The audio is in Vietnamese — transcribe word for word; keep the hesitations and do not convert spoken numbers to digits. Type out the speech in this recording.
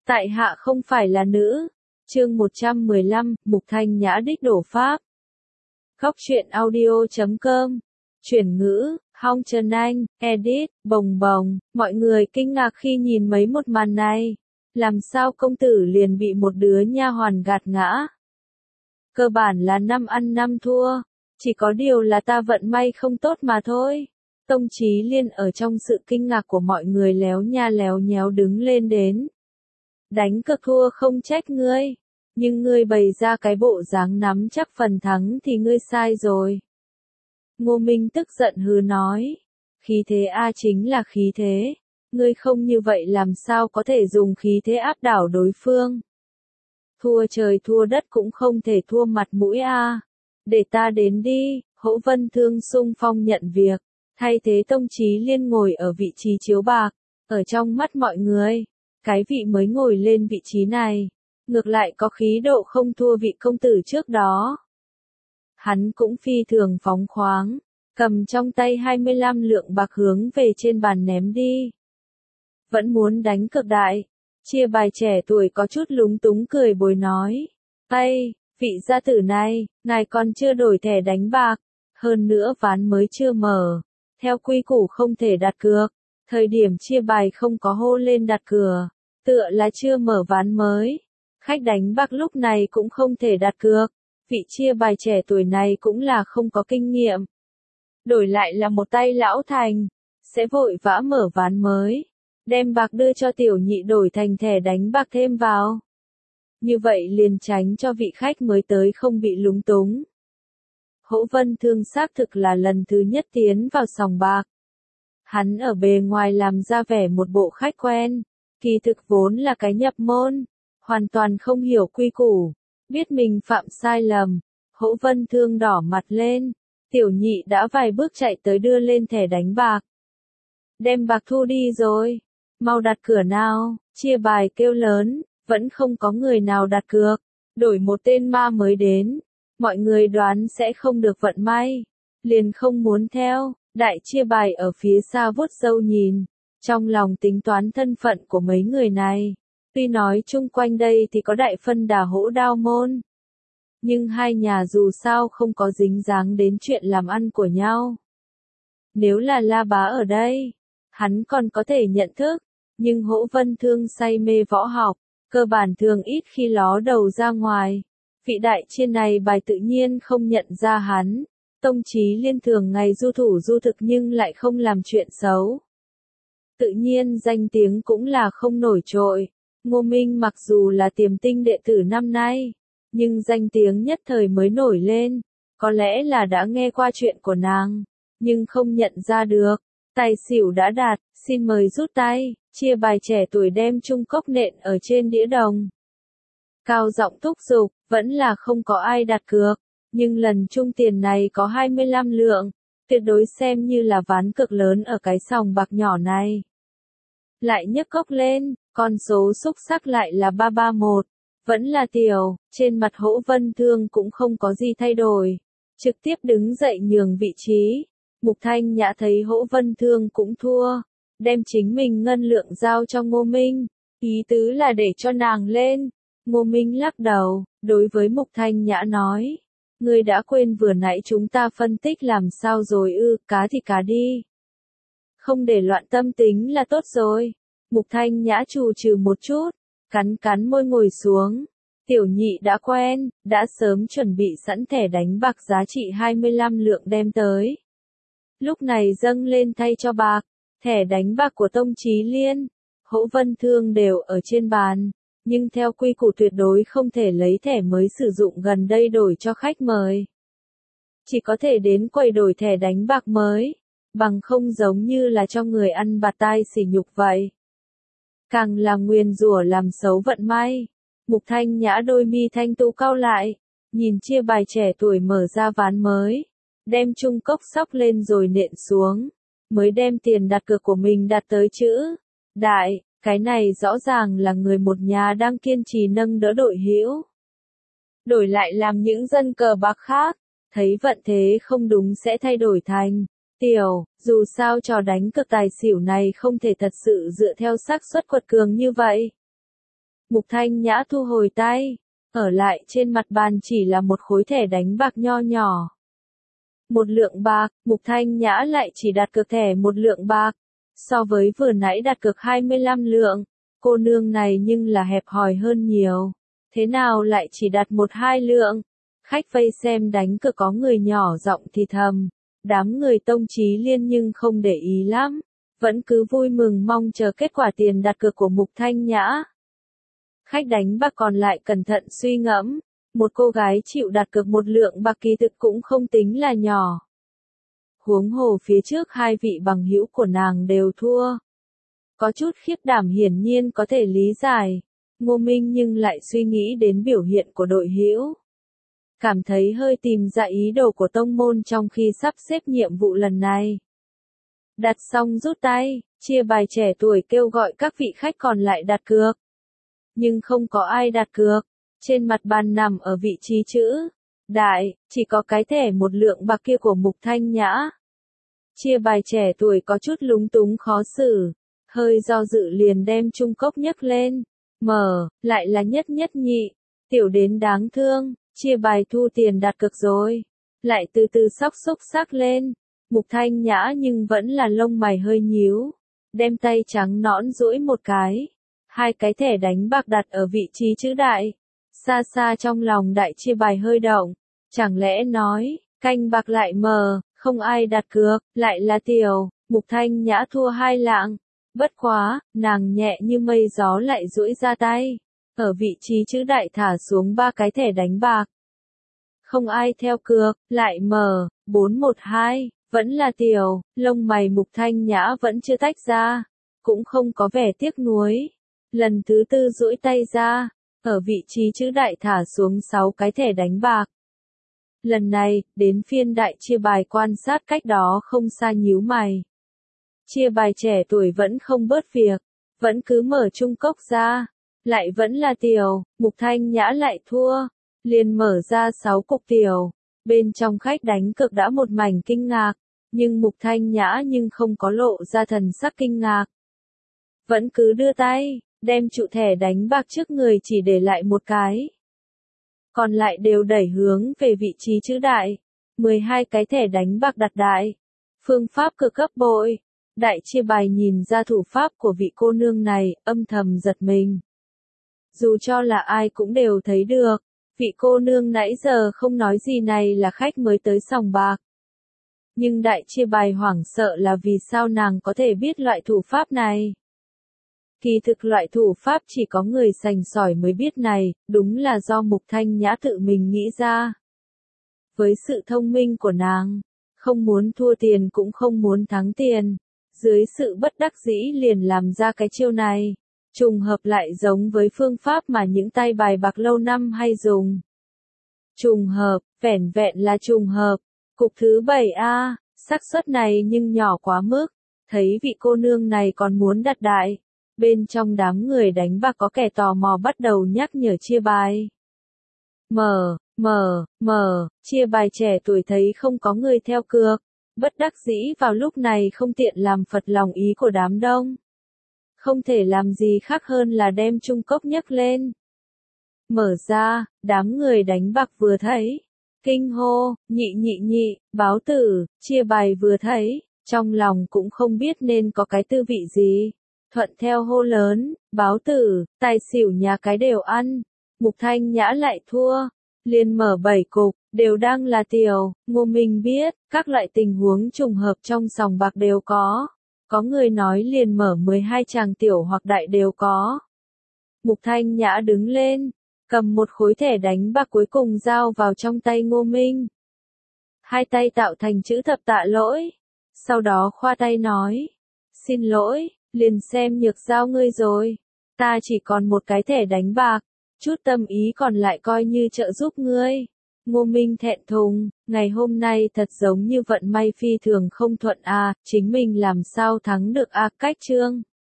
Tại hạ không phải là nữ. Chương một trăm mười lăm, Mục Thanh Nhã đích đổ pháp. Góc truyện audio chấm com. Chuyển ngữ, Hong Trần Anh, edit, bồng bồng, mọi người kinh ngạc khi nhìn mấy một màn này. Làm sao công tử liền bị một đứa nha hoàn gạt ngã? Cơ bản là năm ăn năm thua, chỉ có điều là ta vận may không tốt mà thôi. Tông Chí Liên ở trong sự kinh ngạc của mọi người léo nha léo nhéo đứng lên đến. Đánh cược thua không trách ngươi, nhưng ngươi bày ra cái bộ dáng nắm chắc phần thắng thì ngươi sai rồi. Ngô Minh tức giận hừ nói, khí thế a chính là khí thế, ngươi không như vậy làm sao có thể dùng khí thế áp đảo đối phương. Thua trời thua đất cũng không thể thua mặt mũi a. Để ta đến đi, Hỗ Vân Thương xung phong nhận việc, thay thế Tông Chí Liên ngồi ở vị trí chiếu bạc, ở trong mắt mọi người. Cái vị mới ngồi lên vị trí này, ngược lại có khí độ không thua vị công tử trước đó. Hắn cũng phi thường phóng khoáng, cầm trong tay hai mươi lăm lượng bạc hướng về trên bàn ném đi. Vẫn muốn đánh cược đại, chia bài trẻ tuổi có chút lúng túng cười bồi nói. Ây, vị gia tử này, ngài còn chưa đổi thẻ đánh bạc, hơn nữa ván mới chưa mở, theo quy củ không thể đặt cược, thời điểm chia bài không có hô lên đặt cửa. Tựa là chưa mở ván mới. Khách đánh bạc lúc này cũng không thể đặt cược. Vị chia bài trẻ tuổi này cũng là không có kinh nghiệm. Đổi lại là một tay lão thành. Sẽ vội vã mở ván mới. Đem bạc đưa cho tiểu nhị đổi thành thẻ đánh bạc thêm vào. Như vậy liền tránh cho vị khách mới tới không bị lúng túng. Hỗ Vân Thương xác thực là lần thứ nhất tiến vào sòng bạc. Hắn ở bề ngoài làm ra vẻ một bộ khách quen. Kỳ thực vốn là cái nhập môn, hoàn toàn không hiểu quy củ, biết mình phạm sai lầm. Hỗ Vân Thương đỏ mặt lên, tiểu nhị đã vài bước chạy tới đưa lên thẻ đánh bạc. Đem bạc thu đi rồi, mau đặt cửa nào, chia bài kêu lớn, vẫn không có người nào đặt cược, đổi một tên ma mới đến, mọi người đoán sẽ không được vận may, liền không muốn theo, đại chia bài ở phía xa vuốt râu nhìn. Trong lòng tính toán thân phận của mấy người này, tuy nói chung quanh đây thì có đại phân đà Hỗ Đao môn. Nhưng hai nhà dù sao không có dính dáng đến chuyện làm ăn của nhau. Nếu là La Bá ở đây, hắn còn có thể nhận thức, nhưng Hỗ Vân Thương say mê võ học, cơ bản thường ít khi ló đầu ra ngoài. Vị đại chiên này bài tự nhiên không nhận ra hắn. Tông Chí Liên thường ngày du thủ du thực nhưng lại không làm chuyện xấu. Tự nhiên danh tiếng cũng là không nổi trội. Ngô Minh mặc dù là tiềm tinh đệ tử năm nay, nhưng danh tiếng nhất thời mới nổi lên. Có lẽ là đã nghe qua chuyện của nàng, nhưng không nhận ra được. Tài xỉu đã đạt, xin mời rút tay, chia bài trẻ tuổi đem chung cốc nện ở trên đĩa đồng. Cao giọng thúc giục, vẫn là không có ai đặt cược, nhưng lần chung tiền này có hai mươi lăm lượng. Tuyệt đối xem như là ván cực lớn ở cái sòng bạc nhỏ này. Lại nhấc cốc lên, con số xúc sắc lại là ba ba một. Vẫn là tiểu, trên mặt Hỗ Vân Thương cũng không có gì thay đổi. Trực tiếp đứng dậy nhường vị trí. Mục Thanh Nhã thấy Hỗ Vân Thương cũng thua. Đem chính mình ngân lượng giao cho Ngô Minh. Ý tứ là để cho nàng lên. Ngô Minh lắc đầu, đối với Mục Thanh Nhã nói. Ngươi đã quên vừa nãy chúng ta phân tích làm sao rồi ư, cá thì cá đi. Không để loạn tâm tính là tốt rồi. Mục Thanh Nhã trù trừ một chút, cắn cắn môi ngồi xuống. Tiểu nhị đã quen, đã sớm chuẩn bị sẵn thẻ đánh bạc giá trị hai mươi lăm lượng đem tới. Lúc này dâng lên thay cho bạc, thẻ đánh bạc của Tông Chí Liên, Hỗ Vân Thương đều ở trên bàn. Nhưng theo quy củ tuyệt đối không thể lấy thẻ mới sử dụng gần đây đổi cho khách mời. Chỉ có thể đến quầy đổi thẻ đánh bạc mới, bằng không giống như là cho người ăn bạt tai sỉ nhục vậy. Càng là nguyền rủa làm xấu vận may. Mục Thanh Nhã đôi mi thanh tú cau lại, nhìn chia bài trẻ tuổi mở ra ván mới, đem chung cốc sóc lên rồi nện xuống, mới đem tiền đặt cược của mình đặt tới chữ đại. Cái này rõ ràng là người một nhà đang kiên trì nâng đỡ đội hữu. Đổi lại làm những dân cờ bạc khác, thấy vận thế không đúng sẽ thay đổi thành tiểu, dù sao trò đánh cược tài xỉu này không thể thật sự dựa theo xác suất quật cường như vậy. Mục Thanh Nhã thu hồi tay, ở lại trên mặt bàn chỉ là một khối thẻ đánh bạc nho nhỏ. Một lượng bạc, Mục Thanh Nhã lại chỉ đặt cược thẻ một lượng bạc. So với vừa nãy đặt cược hai mươi lăm lượng, cô nương này nhưng là hẹp hòi hơn nhiều. Thế nào lại chỉ đặt một hai lượng? Khách vây xem đánh cược có người nhỏ giọng thì thầm. Đám người Tông Chí Liên nhưng không để ý lắm. Vẫn cứ vui mừng mong chờ kết quả tiền đặt cược của Mục Thanh Nhã. Khách đánh bạc còn lại cẩn thận suy ngẫm. Một cô gái chịu đặt cược một lượng bạc kỳ thực cũng không tính là nhỏ. Huống hồ phía trước hai vị bằng hữu của nàng đều thua. Có chút khiếp đảm hiển nhiên có thể lý giải. Ngô Minh nhưng lại suy nghĩ đến biểu hiện của đội hữu. Cảm thấy hơi tìm ra ý đồ của tông môn trong khi sắp xếp nhiệm vụ lần này. Đặt xong rút tay, chia bài trẻ tuổi kêu gọi các vị khách còn lại đặt cược. Nhưng không có ai đặt cược. Trên mặt bàn nằm ở vị trí chữ đại, chỉ có cái thẻ một lượng bạc kia của Mục Thanh Nhã. Chia bài trẻ tuổi có chút lúng túng khó xử, hơi do dự liền đem chung cốc nhấc lên. Mở, lại là nhất nhất nhị, tiểu đến đáng thương, chia bài thu tiền đặt cược rồi. Lại từ từ sóc xúc sắc lên. Mục Thanh Nhã nhưng vẫn là lông mày hơi nhíu, đem tay trắng nõn duỗi một cái. Hai cái thẻ đánh bạc đặt ở vị trí chữ đại. Xa xa trong lòng đại chia bài hơi động, chẳng lẽ nói, canh bạc lại mờ, không ai đặt cược, lại là tiểu, Mục Thanh Nhã thua hai lạng. Bất quá, nàng nhẹ như mây gió lại duỗi ra tay, ở vị trí chữ đại thả xuống ba cái thẻ đánh bạc. Không ai theo cược, lại mờ, bốn một hai, vẫn là tiểu, lông mày Mục Thanh Nhã vẫn chưa tách ra, cũng không có vẻ tiếc nuối. Lần thứ tư duỗi tay ra, ở vị trí chữ đại thả xuống sáu cái thẻ đánh bạc. Lần này, đến phiên đại chia bài quan sát cách đó không xa nhíu mày. Chia bài trẻ tuổi vẫn không bớt việc, vẫn cứ mở chung cốc ra, lại vẫn là tiểu, Mục Thanh Nhã lại thua, liền mở ra sáu cục tiểu. Bên trong khách đánh cược đã một mảnh kinh ngạc, nhưng Mục Thanh Nhã nhưng không có lộ ra thần sắc kinh ngạc. Vẫn cứ đưa tay, đem trụ thẻ đánh bạc trước người chỉ để lại một cái. Còn lại đều đẩy hướng về vị trí chữ đại. mười hai cái thẻ đánh bạc đặt đại. Phương pháp cực cấp bội. Đại chia bài nhìn ra thủ pháp của vị cô nương này, âm thầm giật mình. Dù cho là ai cũng đều thấy được, vị cô nương nãy giờ không nói gì này là khách mới tới sòng bạc. Nhưng đại chia bài hoảng sợ là vì sao nàng có thể biết loại thủ pháp này. Kỳ thực loại thủ pháp chỉ có người sành sỏi mới biết này, đúng là do Mục Thanh Nhã tự mình nghĩ ra. Với sự thông minh của nàng, không muốn thua tiền cũng không muốn thắng tiền, dưới sự bất đắc dĩ liền làm ra cái chiêu này, trùng hợp lại giống với phương pháp mà những tay bài bạc lâu năm hay dùng. Trùng hợp, vẻn vẹn là trùng hợp. Cục thứ bảy A, xác suất này nhưng nhỏ quá mức, thấy vị cô nương này còn muốn đặt đại. Bên trong đám người đánh bạc có kẻ tò mò bắt đầu nhắc nhở chia bài. Mở, mở, mở, chia bài trẻ tuổi thấy không có người theo cược. Bất đắc dĩ vào lúc này không tiện làm phật lòng ý của đám đông. Không thể làm gì khác hơn là đem chung cốc nhấc lên. Mở ra, đám người đánh bạc vừa thấy. Kinh hô, nhị nhị nhị, báo tử, chia bài vừa thấy. Trong lòng cũng không biết nên có cái tư vị gì. Thuận theo hô lớn, báo tử, tài xỉu nhà cái đều ăn. Mục Thanh Nhã lại thua. Liền mở bảy cục, đều đang là tiểu. Ngô Minh biết, các loại tình huống trùng hợp trong sòng bạc đều có. Có người nói liền mở mười hai tràng tiểu hoặc đại đều có. Mục Thanh Nhã đứng lên, cầm một khối thẻ đánh bạc cuối cùng giao vào trong tay Ngô Minh. Hai tay tạo thành chữ thập tạ lỗi. Sau đó khoa tay nói, xin lỗi, liền xem nhược giao ngươi rồi. Ta chỉ còn một cái thẻ đánh bạc, chút tâm ý còn lại coi như trợ giúp ngươi. Ngô Minh thẹn thùng, ngày hôm nay thật giống như vận may phi thường không thuận a, à, chính mình làm sao thắng được a, cách chương.